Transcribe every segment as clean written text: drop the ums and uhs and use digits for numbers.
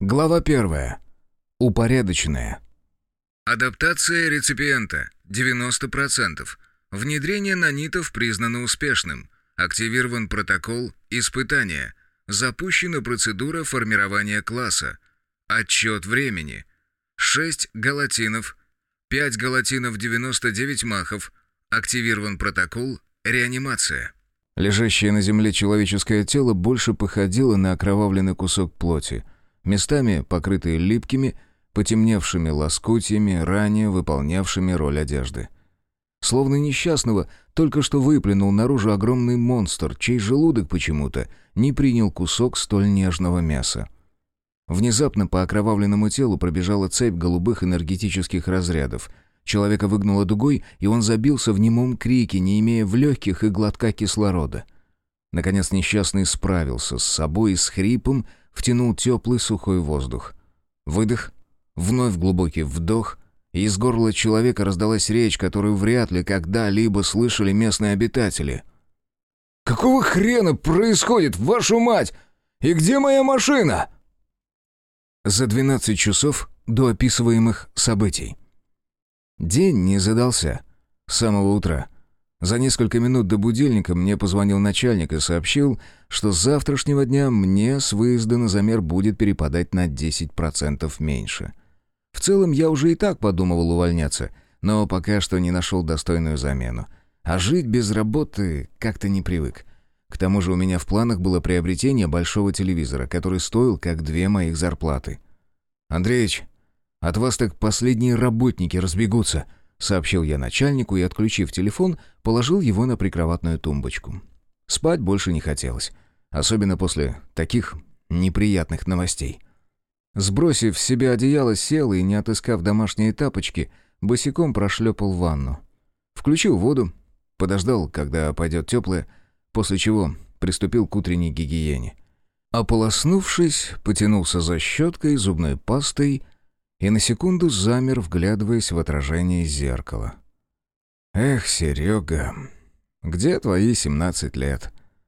Глава 1. Упорядоченная. Адаптация реципиента – 90%. Внедрение нанитов признано успешным. Активирован протокол испытания. Запущена процедура формирования класса. Отчет времени. 6 галатинов. 5 галатинов 99 махов. Активирован протокол реанимация. Лежащее на земле человеческое тело больше походило на окровавленный кусок плоти, местами покрытые липкими, потемневшими лоскутьями, ранее выполнявшими роль одежды. Словно несчастного только что выплюнул наружу огромный монстр, чей желудок почему-то не принял кусок столь нежного мяса. Внезапно по окровавленному телу пробежала цепь голубых энергетических разрядов. Человека выгнуло дугой, и он забился в немом крике, не имея в легких и глотка кислорода. Наконец несчастный справился с собой и с хрипом втянул теплый сухой воздух. Выдох, вновь глубокий вдох, и из горла человека раздалась речь, которую вряд ли когда-либо слышали местные обитатели. «Какого хрена происходит, вашу мать? И где моя машина?» За 12 часов до описываемых событий. День не задался. С самого утра. За несколько минут до будильника мне позвонил начальник и сообщил, что с завтрашнего дня мне с выезда на замер будет перепадать на 10% меньше. В целом я уже и так подумывал увольняться, но пока что не нашел достойную замену. А жить без работы как-то не привык. К тому же у меня в планах было приобретение большого телевизора, который стоил как 2 моих зарплаты. «Андреич, от вас так последние работники разбегутся», — сообщил я начальнику и, отключив телефон, положил его на прикроватную тумбочку. Спать больше не хотелось, особенно после таких неприятных новостей. Сбросив с себя одеяло, сел и, не отыскав домашние тапочки, босиком прошлепал в ванну. Включил воду, подождал, когда пойдет теплая, после чего приступил к утренней гигиене. Ополоснувшись, потянулся за щеткой, зубной пастой и на секунду замер, вглядываясь в отражение зеркала. «Эх, Серега, где твои 17 лет?»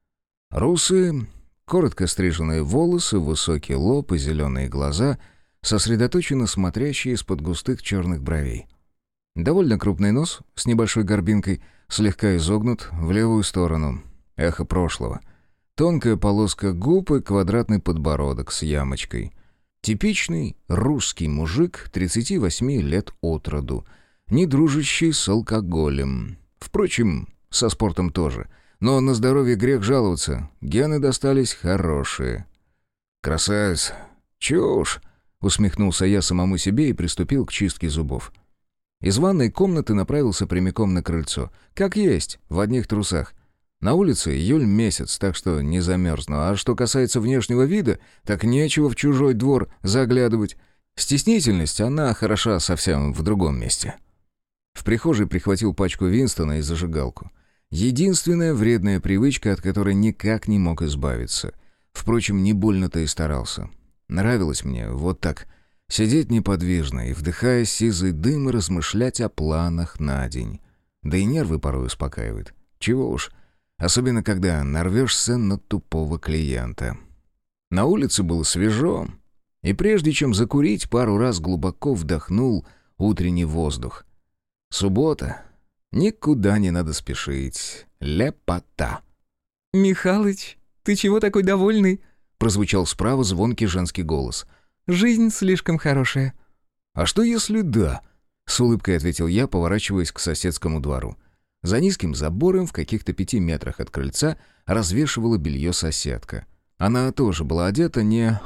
Русые, коротко стриженные волосы, высокий лоб и зеленые глаза, сосредоточенно смотрящие из-под густых черных бровей. Довольно крупный нос с небольшой горбинкой, слегка изогнут в левую сторону. Эхо прошлого. Тонкая полоска губ и квадратный подбородок с ямочкой. Типичный русский мужик 38 лет от роду, не дружащий с алкоголем. Впрочем, со спортом тоже. Но на здоровье грех жаловаться, гены достались хорошие. «Красавец! Чушь!» — усмехнулся я самому себе и приступил к чистке зубов. Из ванной комнаты направился прямиком на крыльцо. Как есть, в одних трусах. На улице июль месяц, так что не замерзну. А что касается внешнего вида, так нечего в чужой двор заглядывать. Стеснительность, она хороша совсем в другом месте. В прихожей прихватил пачку Винстона и зажигалку. Единственная вредная привычка, от которой никак не мог избавиться. Впрочем, не больно-то и старался. Нравилось мне вот так сидеть неподвижно и, вдыхая сизый дым, размышлять о планах на день. Да и нервы порой успокаивает. Чего уж. Особенно, когда нарвешься на тупого клиента. На улице было свежо, и прежде чем закурить, пару раз глубоко вдохнул утренний воздух. Суббота. Никуда не надо спешить. Лепота. «Михалыч, ты чего такой довольный?» Прозвучал справа звонкий женский голос. «Жизнь слишком хорошая». «А что если да?» С улыбкой ответил я, поворачиваясь к соседскому двору. За низким забором в каких-то 5 метрах от крыльца развешивала белье соседка. Она тоже была одета не...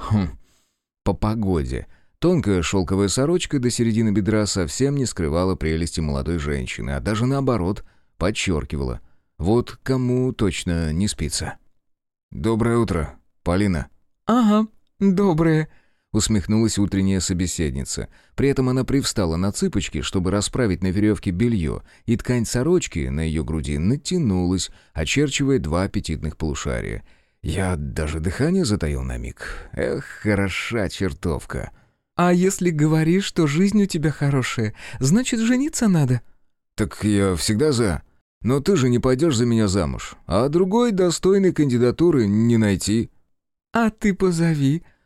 по погоде. Тонкая шелковая сорочка до середины бедра совсем не скрывала прелести молодой женщины, а даже наоборот, подчеркивала. Вот кому точно не спится. «Доброе утро, Полина». «Ага, доброе», — усмехнулась утренняя собеседница. При этом она привстала на цыпочки, чтобы расправить на веревке белье, и ткань сорочки на ее груди натянулась, очерчивая 2 аппетитных полушария. Я даже дыхание затаил на миг. Эх, хороша чертовка. «А если говоришь, что жизнь у тебя хорошая, значит, жениться надо?» «Так я всегда за. Но ты же не пойдешь за меня замуж, а другой достойной кандидатуры не найти». «А ты позови»,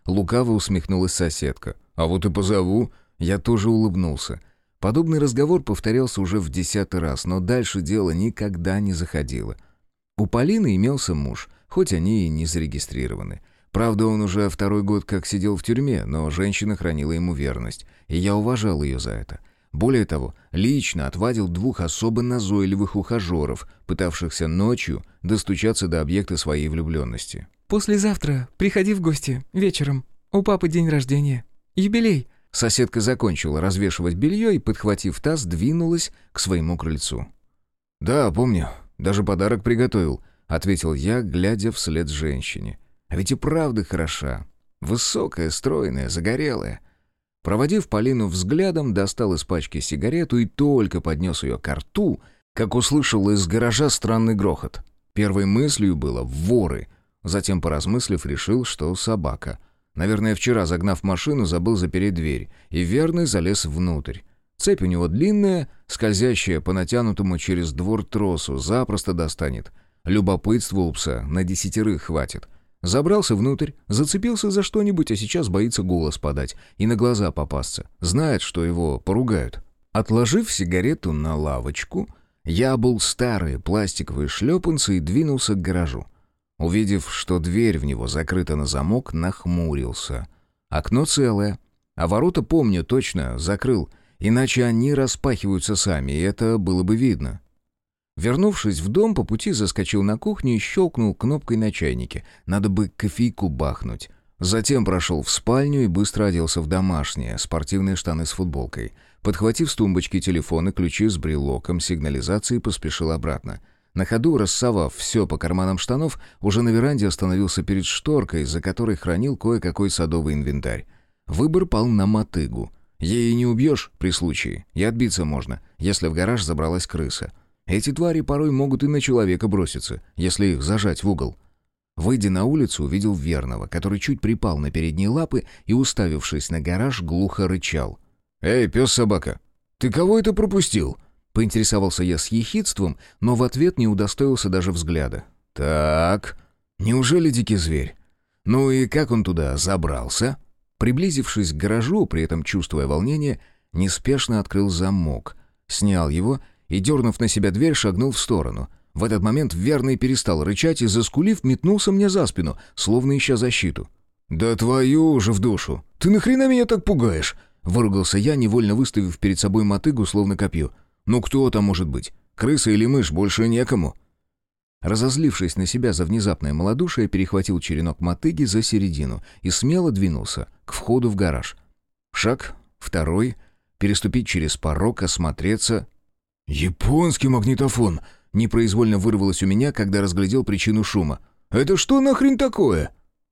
Лукаво усмехнулась соседка. «А вот и позову». Я тоже улыбнулся. Подобный разговор повторялся уже в 10-й раз, но дальше дело никогда не заходило. У Полины имелся муж, хоть они и не зарегистрированы. Правда, он уже 2-й год как сидел в тюрьме, но женщина хранила ему верность, и я уважал ее за это. Более того, лично отвадил 2 особо назойливых ухажеров, пытавшихся ночью достучаться до объекта своей влюбленности. «Послезавтра приходи в гости, вечером. У папы день рождения. Юбилей». Соседка закончила развешивать белье и, подхватив таз, двинулась к своему крыльцу. «Да, помню. Даже подарок приготовил», — ответил я, глядя вслед женщине. «А ведь и правда хороша. Высокая, стройная, загорелая». Проводив Полину взглядом, достал из пачки сигарету и только поднес ее ко рту, как услышал из гаража странный грохот. Первой мыслью было «воры». Затем, поразмыслив, решил, что собака. Наверное, вчера, загнав машину, забыл запереть дверь, и верный залез внутрь. Цепь у него длинная, скользящая по натянутому через двор тросу, запросто достанет. Любопытства у пса на 10 хватит. Забрался внутрь, зацепился за что-нибудь, а сейчас боится голос подать и на глаза попасться. Знает, что его поругают. Отложив сигарету на лавочку, я обул старые пластиковые шлепанцы и двинулся к гаражу. Увидев, что дверь в него закрыта на замок, нахмурился. Окно целое, а ворота, помню, точно закрыл, иначе они распахиваются сами, и это было бы видно. Вернувшись в дом, по пути заскочил на кухню и щелкнул кнопкой на чайнике. Надо бы кофейку бахнуть. Затем прошел в спальню и быстро оделся в домашние, спортивные штаны с футболкой. Подхватив с тумбочки телефон и ключи с брелоком сигнализации, поспешил обратно. На ходу, рассовав все по карманам штанов, уже на веранде остановился перед шторкой, за которой хранил кое-какой садовый инвентарь. Выбор пал на мотыгу. Ей не убьешь при случае, и отбиться можно, если в гараж забралась крыса. Эти твари порой могут и на человека броситься, если их зажать в угол. Выйдя на улицу, увидел верного, который чуть припал на передние лапы и, уставившись на гараж, глухо рычал. «Эй, пес-собака, ты кого это пропустил?» Поинтересовался я с ехидством, но в ответ не удостоился даже взгляда. «Так, неужели дикий зверь? Ну и как он туда забрался?» Приблизившись к гаражу, при этом чувствуя волнение, неспешно открыл замок, снял его и, дернув на себя дверь, шагнул в сторону. В этот момент верный перестал рычать и, заскулив, метнулся мне за спину, словно ища защиту. «Да твою же в душу! Ты нахрена меня так пугаешь?» Выругался я, невольно выставив перед собой мотыгу, словно копье. «Ну кто там может быть? Крыса или мышь, больше некому». Разозлившись на себя за внезапное малодушие, перехватил черенок мотыги за середину и смело двинулся к входу в гараж. Шаг, второй, переступить через порог, осмотреться. «Японский магнитофон!» непроизвольно вырвалось у меня, когда разглядел причину шума. «Это что нахрен такое?»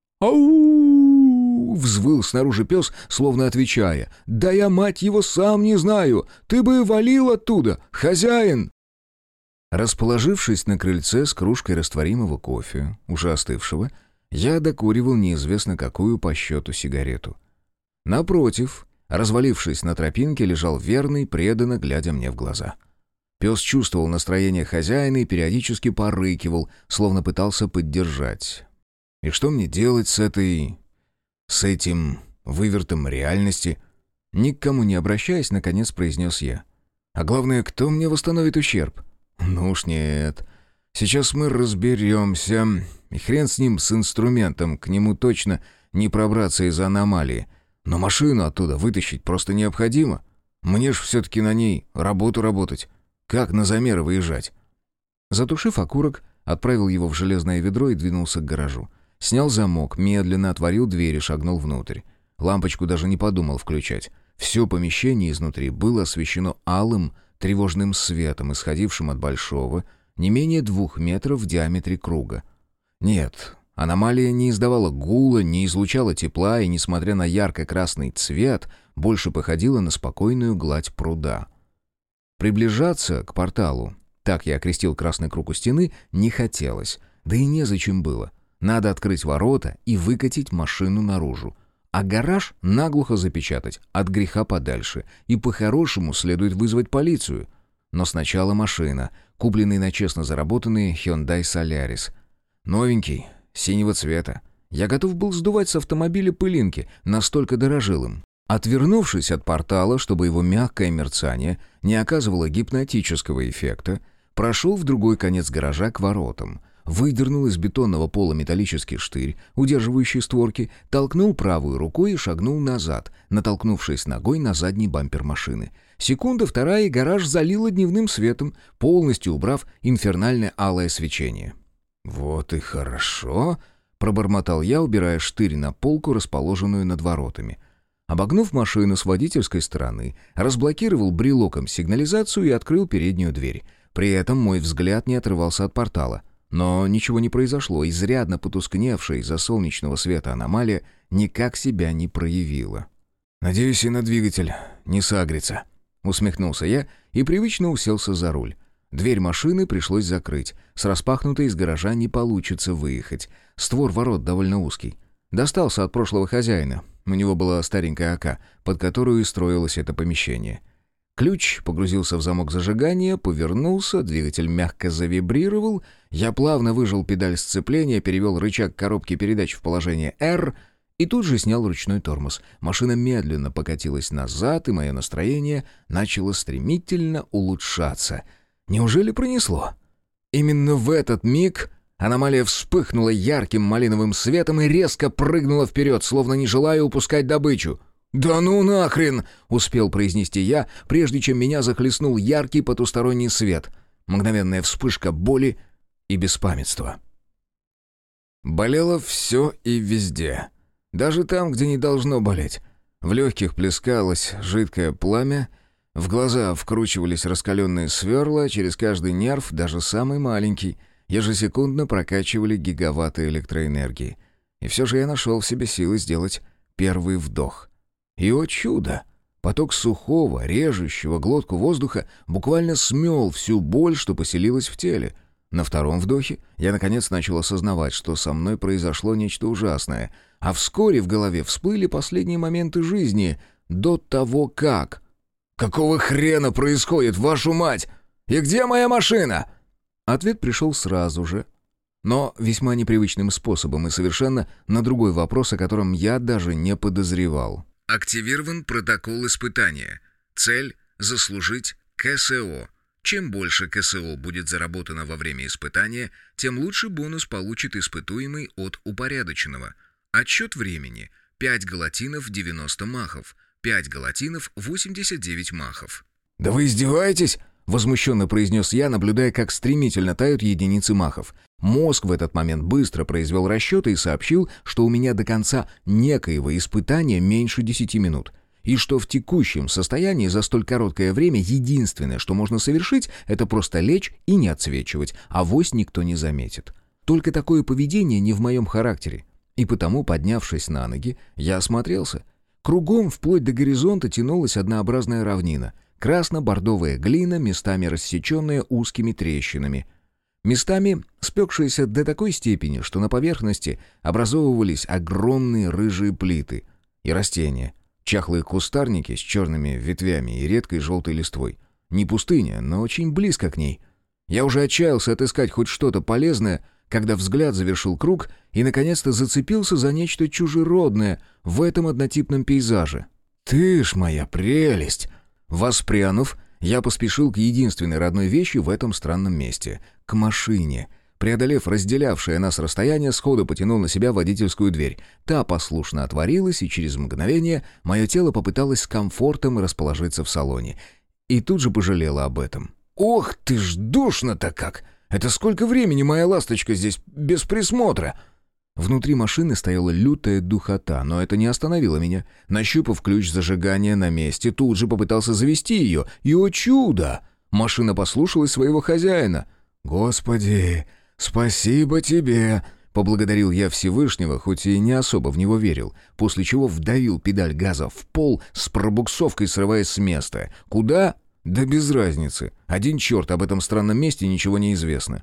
«Ау!» — взвыл снаружи пес, словно отвечая. «Да я, мать его, сам не знаю! Ты бы валил оттуда, хозяин!» Расположившись на крыльце с кружкой растворимого кофе, уже остывшего, я докуривал неизвестно какую по счету сигарету. Напротив, развалившись на тропинке, лежал верный, преданно глядя мне в глаза. Пес чувствовал настроение хозяина и периодически порыкивал, словно пытался поддержать. И что мне делать с этим вывертом реальности? Ни к кому не обращаясь, наконец произнес я. А главное, кто мне восстановит ущерб? Ну уж нет. Сейчас мы разберемся. И хрен с ним, с инструментом, к нему точно не пробраться из-за аномалии. Но машину оттуда вытащить просто необходимо. Мне ж все-таки на ней работать. Как на замеры выезжать? Затушив окурок, отправил его в железное ведро и двинулся к гаражу. Снял замок, медленно отворил дверь и шагнул внутрь. Лампочку даже не подумал включать. Все помещение изнутри было освещено алым, тревожным светом, исходившим от большого, не менее 2 метров в диаметре круга. Нет, аномалия не издавала гула, не излучала тепла и, несмотря на ярко-красный цвет, больше походила на спокойную гладь пруда. Приближаться к порталу, так я окрестил красный круг у стены, не хотелось, да и незачем было. Надо открыть ворота и выкатить машину наружу. А гараж наглухо запечатать, от греха подальше, и по-хорошему следует вызвать полицию. Но сначала машина, купленный на честно заработанный Hyundai Solaris. Новенький, синего цвета. Я готов был сдувать с автомобиля пылинки, настолько дорожил им. Отвернувшись от портала, чтобы его мягкое мерцание не оказывало гипнотического эффекта, прошел в другой конец гаража к воротам, выдернул из бетонного пола металлический штырь, удерживающий створки, толкнул правой рукой и шагнул назад, натолкнувшись ногой на задний бампер машины. Секунда, вторая, и гараж залило дневным светом, полностью убрав инфернальное алое свечение. «Вот и хорошо», — пробормотал я, убирая штырь на полку, расположенную над воротами. Обогнув машину с водительской стороны, разблокировал брелоком сигнализацию и открыл переднюю дверь. При этом мой взгляд не отрывался от портала. Но ничего не произошло, изрядно потускневшая из-за солнечного света аномалия никак себя не проявила. «Надеюсь, и на двигатель не сагрится», — усмехнулся я и привычно уселся за руль. Дверь машины пришлось закрыть. С распахнутой из гаража не получится выехать. Створ ворот довольно узкий. Достался от прошлого хозяина. У него была старенькая АК, под которую и строилось это помещение. Ключ погрузился в замок зажигания, повернулся, двигатель мягко завибрировал. Я плавно выжал педаль сцепления, перевел рычаг коробки передач в положение R и тут же снял ручной тормоз. Машина медленно покатилась назад, и мое настроение начало стремительно улучшаться. Неужели пронесло? Именно в этот миг аномалия вспыхнула ярким малиновым светом и резко прыгнула вперед, словно не желая упускать добычу. «Да ну нахрен!» — успел произнести я, прежде чем меня захлестнул яркий потусторонний свет. Мгновенная вспышка боли и беспамятства. Болело все и везде. Даже там, где не должно болеть. В легких плескалось жидкое пламя, в глаза вкручивались раскаленные сверла, через каждый нерв, даже самый маленький, ежесекундно прокачивали гигаватты электроэнергии. И все же я нашел в себе силы сделать первый вдох. И, о чудо! Поток сухого, режущего глотку воздуха буквально смел всю боль, что поселилась в теле. На втором вдохе я наконец начал осознавать, что со мной произошло нечто ужасное, а вскоре в голове всплыли последние моменты жизни до того как. «Какого хрена происходит, вашу мать? И где моя машина?» Ответ пришел сразу же, но весьма непривычным способом и совершенно на другой вопрос, о котором я даже не подозревал. Активирован протокол испытания. Цель – заслужить КСО. Чем больше КСО будет заработано во время испытания, тем лучше бонус получит испытуемый от упорядоченного. Отсчет времени – 5 галатинов 90 махов, 5 галатинов 89 махов. «Да вы издеваетесь?» — возмущенно произнес я, наблюдая, как стремительно тают единицы махов. Мозг в этот момент быстро произвел расчеты и сообщил, что у меня до конца некоего испытания меньше 10 минут. И что в текущем состоянии за столь короткое время единственное, что можно совершить, это просто лечь и не отсвечивать, авось никто не заметит. Только такое поведение не в моем характере. И потому, поднявшись на ноги, я осмотрелся. Кругом, вплоть до горизонта, тянулась однообразная равнина. Красно-бордовая глина, местами рассеченная узкими трещинами. Местами спекшаяся до такой степени, что на поверхности образовывались огромные рыжие плиты. И растения. Чахлые кустарники с черными ветвями и редкой желтой листвой. Не пустыня, но очень близко к ней. Я уже отчаялся отыскать хоть что-то полезное, когда взгляд завершил круг и наконец-то зацепился за нечто чужеродное в этом однотипном пейзаже. «Ты ж моя прелесть!» Воспрянув, я поспешил к единственной родной вещи в этом странном месте — к машине. Преодолев разделявшее нас расстояние, сходу потянул на себя водительскую дверь. Та послушно отворилась, и через мгновение мое тело попыталось с комфортом расположиться в салоне. И тут же пожалело об этом. «Ох ты ж, душно-то как! Это сколько времени моя ласточка здесь без присмотра?» Внутри машины стояла лютая духота, но это не остановило меня. Нащупав ключ зажигания на месте, тут же попытался завести ее. И, о чудо! Машина послушалась своего хозяина. «Господи, спасибо тебе!» — поблагодарил я Всевышнего, хоть и не особо в него верил, после чего вдавил педаль газа в пол с пробуксовкой, срываясь с места. «Куда? Да без разницы. Один черт об этом странном месте ничего не известно».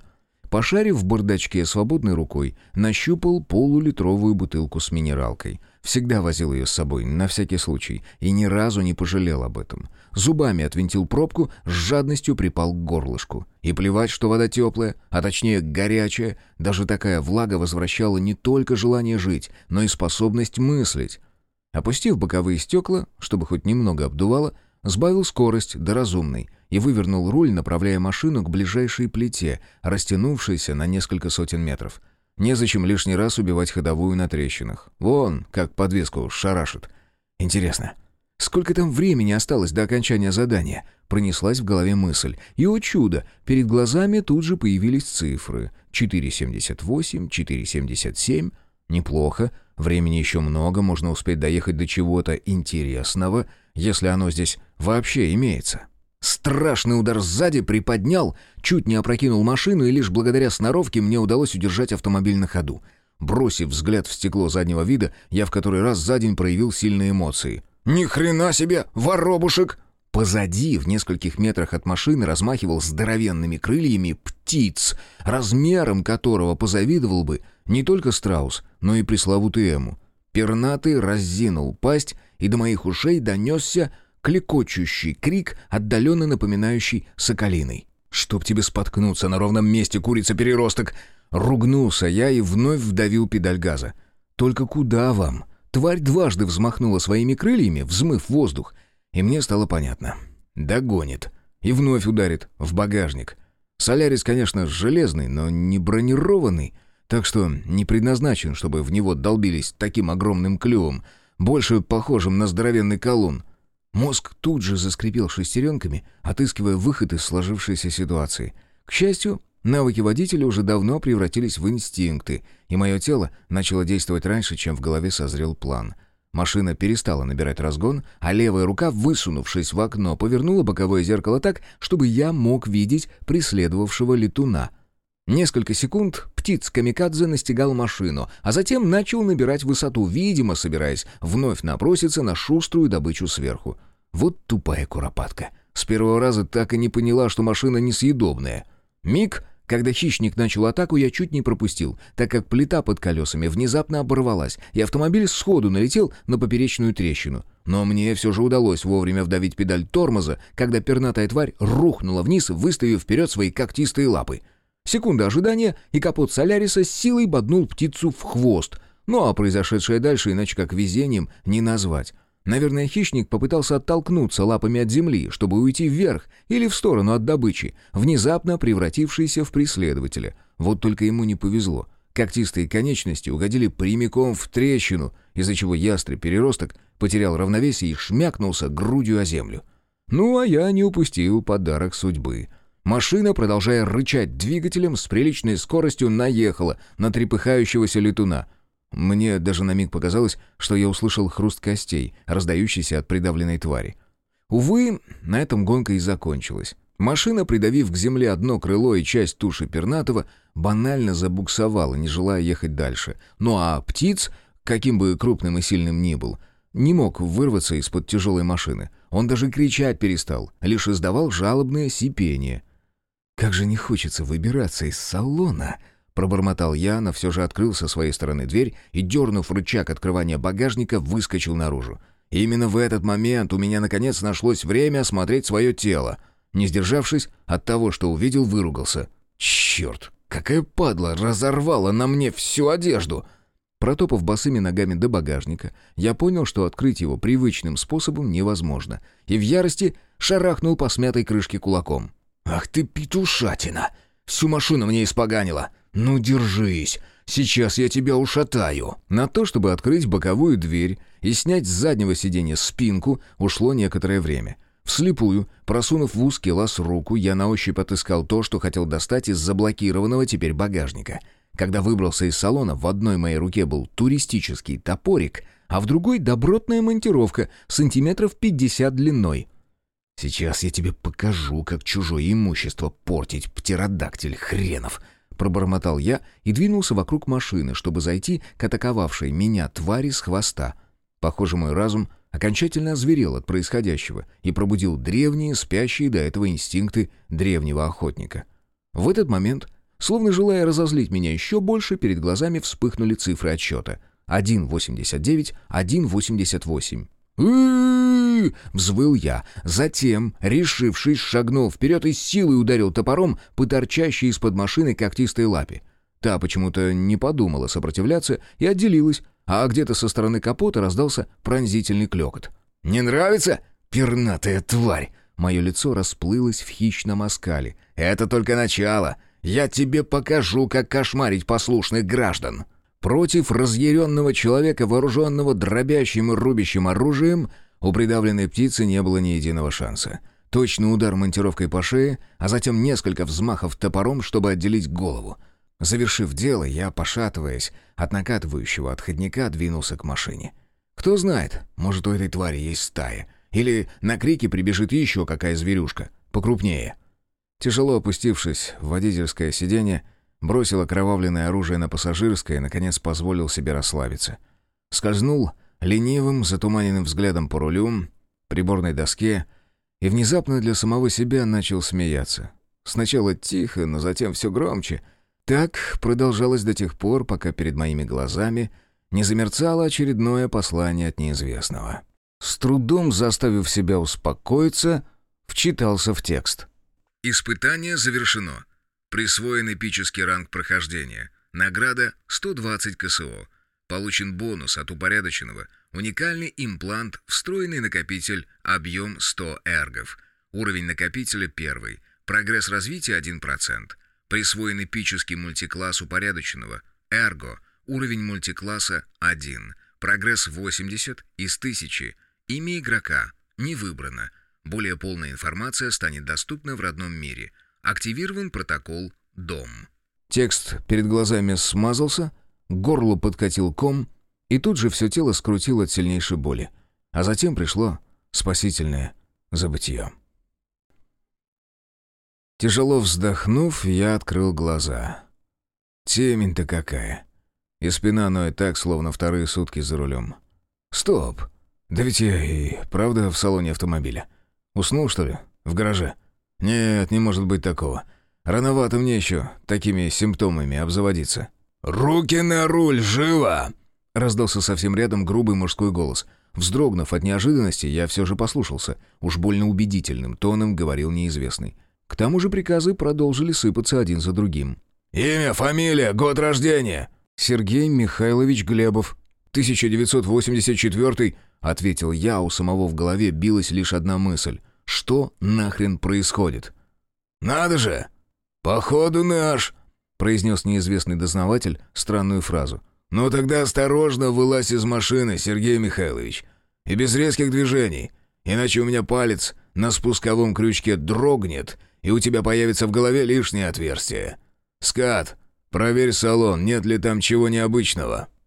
Пошарив в бардачке свободной рукой, нащупал полулитровую бутылку с минералкой. Всегда возил ее с собой, на всякий случай, и ни разу не пожалел об этом. Зубами отвинтил пробку, с жадностью припал к горлышку. И плевать, что вода теплая, а точнее горячая, даже такая влага возвращала не только желание жить, но и способность мыслить. Опустив боковые стекла, чтобы хоть немного обдувало, сбавил скорость до разумной и вывернул руль, направляя машину к ближайшей плите, растянувшейся на несколько сотен метров. Незачем лишний раз убивать ходовую на трещинах. Вон, как подвеску шарашит. Интересно, сколько там времени осталось до окончания задания? Пронеслась в голове мысль. И, о чудо, перед глазами тут же появились цифры. 4,78, 4,77. Неплохо. Времени еще много, можно успеть доехать до чего-то интересного, если оно здесь вообще имеется. Страшный удар сзади приподнял, чуть не опрокинул машину, и лишь благодаря сноровке мне удалось удержать автомобиль на ходу. Бросив взгляд в стекло заднего вида, я в который раз за день проявил сильные эмоции. «Ни хрена себе, воробушек!» Позади, в нескольких метрах от машины, размахивал здоровенными крыльями птиц, размером которого позавидовал бы не только страус, но и пресловутый эму. Пернатый раззинул пасть, и до моих ушей донесся клекочущий крик, отдаленно напоминающий соколиный. «Чтоб тебе споткнуться на ровном месте, курица-переросток!» Ругнулся я и вновь вдавил педаль газа. «Только куда вам?» Тварь дважды взмахнула своими крыльями, взмыв воздух, и мне стало понятно. Догонит. И вновь ударит в багажник. «Солярис», конечно, железный, но не бронированный, так что не предназначен, чтобы в него долбились таким огромным клювом, больше похожим на здоровенный колун. Мозг тут же заскрипел шестеренками, отыскивая выход из сложившейся ситуации. К счастью, навыки водителя уже давно превратились в инстинкты, и мое тело начало действовать раньше, чем в голове созрел план. Машина перестала набирать разгон, а левая рука, высунувшись в окно, повернула боковое зеркало так, чтобы я мог видеть преследовавшего летуна. Несколько секунд птиц-камикадзе настигал машину, а затем начал набирать высоту, видимо, собираясь вновь наброситься на шуструю добычу сверху. Вот тупая куропатка. С первого раза так и не поняла, что машина несъедобная. Миг, когда хищник начал атаку, я чуть не пропустил, так как плита под колесами внезапно оборвалась, и автомобиль сходу налетел на поперечную трещину. Но мне все же удалось вовремя вдавить педаль тормоза, когда пернатая тварь рухнула вниз, выставив вперед свои когтистые лапы. Секунда ожидания, и капот Соляриса с силой боднул птицу в хвост. Ну а произошедшее дальше иначе как везением не назвать. Наверное, хищник попытался оттолкнуться лапами от земли, чтобы уйти вверх или в сторону от добычи, внезапно превратившейся в преследователя. Вот только ему не повезло. Когтистые конечности угодили прямиком в трещину, из-за чего ястреб-переросток потерял равновесие и шмякнулся грудью о землю. Ну а я не упустил подарок судьбы. Машина, продолжая рычать двигателем, с приличной скоростью наехала на трепыхающегося летуна. Мне даже на миг показалось, что я услышал хруст костей, раздающийся от придавленной твари. Увы, на этом гонка и закончилась. Машина, придавив к земле одно крыло и часть туши пернатого, банально забуксовала, не желая ехать дальше. Ну а птиц, каким бы крупным и сильным ни был, не мог вырваться из-под тяжелой машины. Он даже кричать перестал, лишь издавал жалобное сипение. «Как же не хочется выбираться из салона!» Пробормотал я, но все же открыл со своей стороны дверь и, дернув рычаг открывания багажника, выскочил наружу. И именно в этот момент у меня наконец нашлось время осмотреть свое тело. Не сдержавшись от того, что увидел, выругался. «Черт, какая падла разорвала на мне всю одежду!» Протопав босыми ногами до багажника, я понял, что открыть его привычным способом невозможно, и в ярости шарахнул по смятой крышке кулаком. «Ах ты, петушатина! Всю машину мне испоганила! Ну, держись! Сейчас я тебя ушатаю!» На то, чтобы открыть боковую дверь и снять с заднего сиденья спинку, ушло некоторое время. Вслепую, просунув в узкий лаз руку, я на ощупь отыскал то, что хотел достать из заблокированного теперь багажника. Когда выбрался из салона, в одной моей руке был туристический топорик, а в другой — добротная монтировка, сантиметров 50 длиной. «Сейчас я тебе покажу, как чужое имущество портить, птеродактиль хренов!» Пробормотал я и двинулся вокруг машины, чтобы зайти к атаковавшей меня твари с хвоста. Похоже, мой разум окончательно озверел от происходящего и пробудил древние, спящие до этого инстинкты древнего охотника. В этот момент Словно желая разозлить меня еще больше, перед глазами вспыхнули цифры отсчета. 1,89, 1,88. Взвыл я. Затем, решившись, шагнул вперед и с силой ударил топором по торчащей из-под машины когтистой лапе. Та почему-то не подумала сопротивляться и отделилась, а где-то со стороны капота раздался пронзительный клёкот. «Не нравится? Пернатая тварь!» Мое лицо расплылось в хищном оскале. «Это только начало. Я тебе покажу, как кошмарить послушных граждан». Против разъяренного человека, вооруженного дробящим и рубящим оружием, у придавленной птицы не было ни единого шанса. Точный удар монтировкой по шее, а затем несколько взмахов топором, чтобы отделить голову. Завершив дело, я, пошатываясь от накатывающего отходняка, двинулся к машине. Кто знает, может, у этой твари есть стая. Или на крики прибежит еще какая зверюшка, покрупнее. Тяжело опустившись в водительское сиденье, бросил окровавленное оружие на пассажирское и, наконец, позволил себе расслабиться. Скользнул ленивым, затуманенным взглядом по рулю, приборной доске и внезапно для самого себя начал смеяться. Сначала тихо, но затем все громче. Так продолжалось до тех пор, пока перед моими глазами не замерцало очередное послание от неизвестного. С трудом заставив себя успокоиться, вчитался в текст. Испытание завершено. Присвоен эпический ранг прохождения. Награда 120 КСО. Получен бонус от упорядоченного. Уникальный имплант, встроенный накопитель, объем 100 эргов. Уровень накопителя 1. Прогресс развития 1%. Присвоен эпический мультикласс упорядоченного. Эрго. Уровень мультикласса 1. Прогресс 80 из 1000. Имя игрока не выбрано. Более полная информация станет доступна в родном мире. Активирован протокол «Дом». Текст перед глазами смазался, к горлу подкатил ком, и тут же все тело скрутило от сильнейшей боли. А затем пришло спасительное забытье. Тяжело вздохнув, я открыл глаза. Темень-то какая. И спина ноет так, словно вторые сутки за рулем. Стоп! Да ведь я и правда в салоне автомобиля. Уснул, что ли? В гараже? Нет, не может быть такого. Рановато мне еще такими симптомами обзаводиться. «Руки на руль, живо!» Раздался совсем рядом грубый мужской голос. Вздрогнув от неожиданности, я все же послушался. Уж больно убедительным тоном говорил неизвестный. К тому же приказы продолжили сыпаться один за другим. «Имя, фамилия, год рождения?» «Сергей Михайлович Глебов, 1984-й», — ответил я, у самого в голове билась лишь одна мысль. «Что нахрен происходит?» «Надо же! Походу наш!» — произнес неизвестный дознаватель странную фразу. «Ну тогда осторожно вылазь из машины, Сергей Михайлович. И без резких движений, иначе у меня палец на спусковом крючке дрогнет, и у тебя появится в голове лишнее отверстие. Скат, проверь салон, нет ли там чего необычного».